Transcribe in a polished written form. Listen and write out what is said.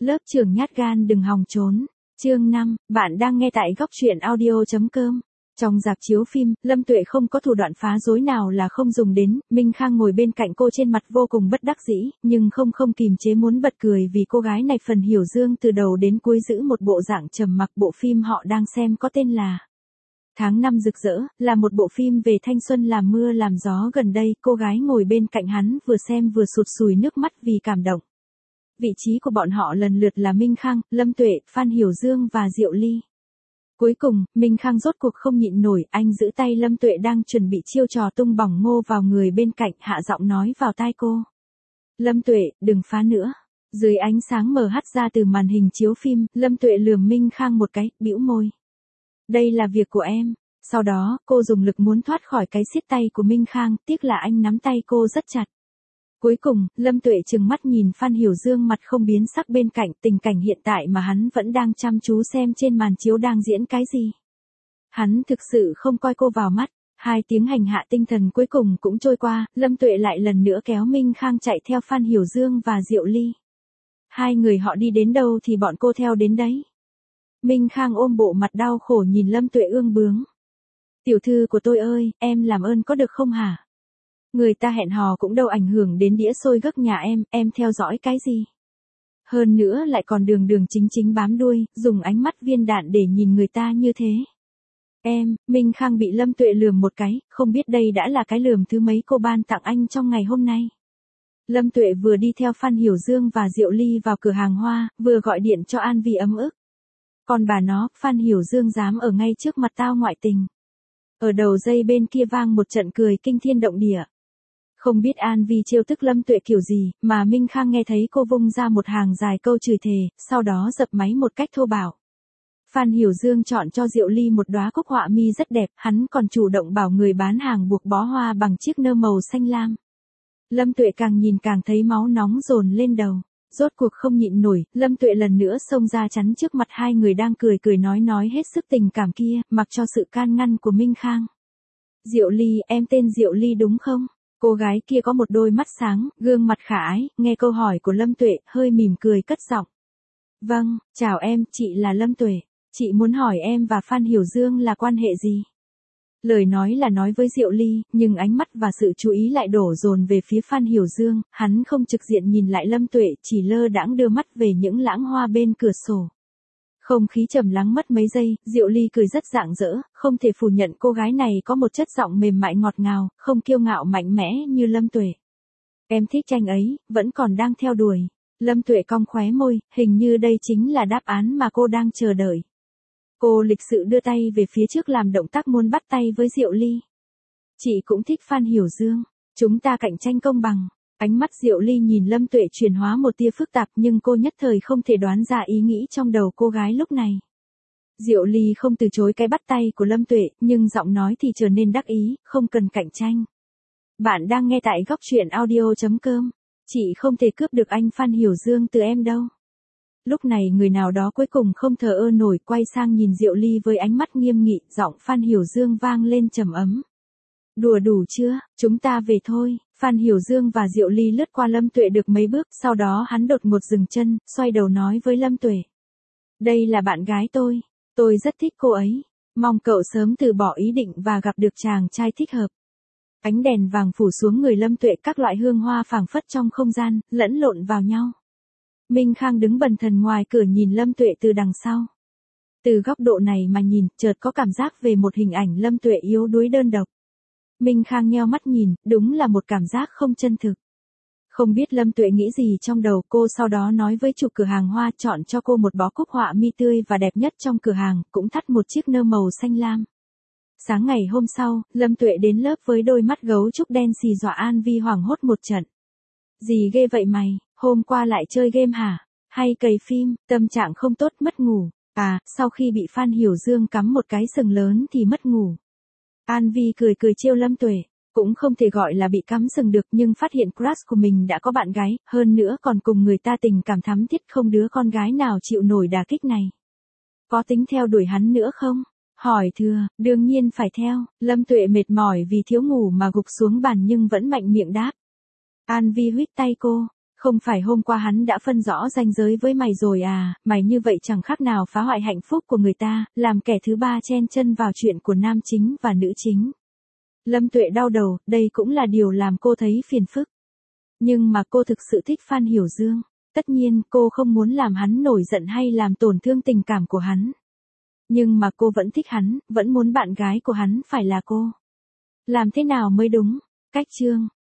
Lớp trưởng nhát gan đừng hòng trốn. Chương 5, bạn đang nghe tại góc truyện audio.com. Trong rạp chiếu phim, Lâm Tuệ không có thủ đoạn phá rối nào là không dùng đến, Minh Khang ngồi bên cạnh cô trên mặt vô cùng bất đắc dĩ, nhưng không kìm chế muốn bật cười vì cô gái này phần hiểu dương từ đầu đến cuối giữ một bộ dạng trầm mặc. Bộ phim họ đang xem có tên là Tháng năm rực rỡ, là một bộ phim về thanh xuân làm mưa làm gió. Gần đây, cô gái ngồi bên cạnh hắn vừa xem vừa sụt sùi nước mắt vì cảm động. Vị trí của bọn họ lần lượt là Minh Khang, Lâm Tuệ, Phan Hiểu Dương và Diệu Ly. Cuối cùng, Minh Khang rốt cuộc không nhịn nổi, anh giữ tay Lâm Tuệ đang chuẩn bị chiêu trò tung bỏng ngô vào người bên cạnh, hạ giọng nói vào tai cô. Lâm Tuệ, đừng phá nữa. Dưới ánh sáng mờ hắt ra từ màn hình chiếu phim, Lâm Tuệ lườm Minh Khang một cái, bĩu môi. Đây là việc của em. Sau đó, cô dùng lực muốn thoát khỏi cái siết tay của Minh Khang, tiếc là anh nắm tay cô rất chặt. Cuối cùng, Lâm Tuệ trừng mắt nhìn Phan Hiểu Dương mặt không biến sắc bên cạnh. Tình cảnh hiện tại mà hắn vẫn đang chăm chú xem trên màn chiếu đang diễn cái gì. Hắn thực sự không coi cô vào mắt. 2 tiếng hành hạ tinh thần cuối cùng cũng trôi qua, Lâm Tuệ lại lần nữa kéo Minh Khang chạy theo Phan Hiểu Dương và Diệu Ly. Hai người họ đi đến đâu thì bọn cô theo đến đấy. Minh Khang ôm bộ mặt đau khổ nhìn Lâm Tuệ ương bướng. Tiểu thư của tôi ơi, em làm ơn có được không hả? Người ta hẹn hò cũng đâu ảnh hưởng đến đĩa xôi gấc nhà em theo dõi cái gì? Hơn nữa lại còn đường chính bám đuôi, dùng ánh mắt viên đạn để nhìn người ta như thế. Minh Khang bị Lâm Tuệ lườm một cái, không biết đây đã là cái lườm thứ mấy cô ban tặng anh trong ngày hôm nay. Lâm Tuệ vừa đi theo Phan Hiểu Dương và Diệu Ly vào cửa hàng hoa, vừa gọi điện cho An Vi ấm ức. Còn bà nó, Phan Hiểu Dương dám ở ngay trước mặt tao ngoại tình. Ở đầu dây bên kia vang một trận cười kinh thiên động địa. Không biết An Vi trêu tức Lâm Tuệ kiểu gì, mà Minh Khang nghe thấy cô vung ra một hàng dài câu chửi thề, sau đó dập máy một cách thô bạo. Phan Hiểu Dương chọn cho Diệu Ly một đóa cúc họa mi rất đẹp, hắn còn chủ động bảo người bán hàng buộc bó hoa bằng chiếc nơ màu xanh lam. Lâm Tuệ càng nhìn càng thấy máu nóng dồn lên đầu. Rốt cuộc không nhịn nổi, Lâm Tuệ lần nữa xông ra chắn trước mặt hai người đang cười nói hết sức tình cảm kia, mặc cho sự can ngăn của Minh Khang. Diệu Ly, em tên Diệu Ly đúng không? Cô gái kia có một đôi mắt sáng, gương mặt khả ái, nghe câu hỏi của Lâm Tuệ, hơi mỉm cười cất giọng. Vâng, chào em, chị là Lâm Tuệ. Chị muốn hỏi em và Phan Hiểu Dương là quan hệ gì? Lời nói là nói với Diệu Ly, nhưng ánh mắt và sự chú ý lại đổ dồn về phía Phan Hiểu Dương, hắn không trực diện nhìn lại Lâm Tuệ, chỉ lơ đãng đưa mắt về những lãng hoa bên cửa sổ. Không khí trầm lắng mất mấy giây, Diệu Ly cười rất rạng rỡ, không thể phủ nhận cô gái này có một chất giọng mềm mại ngọt ngào, không kiêu ngạo mạnh mẽ như Lâm Tuệ. Em thích tranh ấy, vẫn còn đang theo đuổi. Lâm Tuệ cong khóe môi, hình như đây chính là đáp án mà cô đang chờ đợi. Cô lịch sự đưa tay về phía trước làm động tác muốn bắt tay với Diệu Ly. Chị cũng thích Phan Hiểu Dương. Chúng ta cạnh tranh công bằng. Ánh mắt Diệu Ly nhìn Lâm Tuệ chuyển hóa một tia phức tạp nhưng cô nhất thời không thể đoán ra ý nghĩ trong đầu cô gái lúc này. Diệu Ly không từ chối cái bắt tay của Lâm Tuệ, nhưng giọng nói thì trở nên đắc ý, không cần cạnh tranh. Bạn đang nghe tại góc truyện audio.com. Chị không thể cướp được anh Phan Hiểu Dương từ em đâu. Lúc này người nào đó cuối cùng không thờ ơ nổi, quay sang nhìn Diệu Ly với ánh mắt nghiêm nghị, giọng Phan Hiểu Dương vang lên trầm ấm. Đùa đủ chưa, chúng ta về thôi. Phan Hiểu Dương và Diệu Ly lướt qua Lâm Tuệ được mấy bước, sau đó hắn đột ngột dừng chân, xoay đầu nói với Lâm Tuệ. Đây là bạn gái tôi rất thích cô ấy. Mong cậu sớm từ bỏ ý định và gặp được chàng trai thích hợp. Ánh đèn vàng phủ xuống người Lâm Tuệ, các loại hương hoa phảng phất trong không gian, lẫn lộn vào nhau. Minh Khang đứng bần thần ngoài cửa nhìn Lâm Tuệ từ đằng sau. Từ góc độ này mà nhìn, chợt có cảm giác về một hình ảnh Lâm Tuệ yếu đuối đơn độc. Minh Khang nheo mắt nhìn, đúng là một cảm giác không chân thực. Không biết Lâm Tuệ nghĩ gì trong đầu cô, sau đó nói với chủ cửa hàng hoa chọn cho cô một bó cúc họa mi tươi và đẹp nhất trong cửa hàng, cũng thắt một chiếc nơ màu xanh lam. Sáng ngày hôm sau, Lâm Tuệ đến lớp với đôi mắt gấu trúc đen xì dọa An Vi hoảng hốt một trận. Gì ghê vậy mày, hôm qua lại chơi game hả? Hay cày phim, tâm trạng không tốt mất ngủ. À, sau khi bị Phan Hiểu Dương cắm một cái sừng lớn thì mất ngủ. An Vi cười trêu Lâm Tuệ, cũng không thể gọi là bị cắm sừng được nhưng phát hiện crush của mình đã có bạn gái, hơn nữa còn cùng người ta tình cảm thắm thiết, không đứa con gái nào chịu nổi đả kích này. Có tính theo đuổi hắn nữa không? Hỏi thừa, đương nhiên phải theo. Lâm Tuệ mệt mỏi vì thiếu ngủ mà gục xuống bàn nhưng vẫn mạnh miệng đáp. An Vi huýt tay cô, Không phải hôm qua hắn đã phân rõ ranh giới với mày rồi à, mày như vậy chẳng khác nào phá hoại hạnh phúc của người ta, làm kẻ thứ ba chen chân vào chuyện của nam chính và nữ chính. Lâm Tuệ đau đầu, đây cũng là điều làm cô thấy phiền phức. Nhưng mà cô thực sự thích Phan Hiểu Dương. Tất nhiên cô không muốn làm hắn nổi giận hay làm tổn thương tình cảm của hắn. Nhưng mà cô vẫn thích hắn, vẫn muốn bạn gái của hắn phải là cô. Làm thế nào mới đúng? Cách chương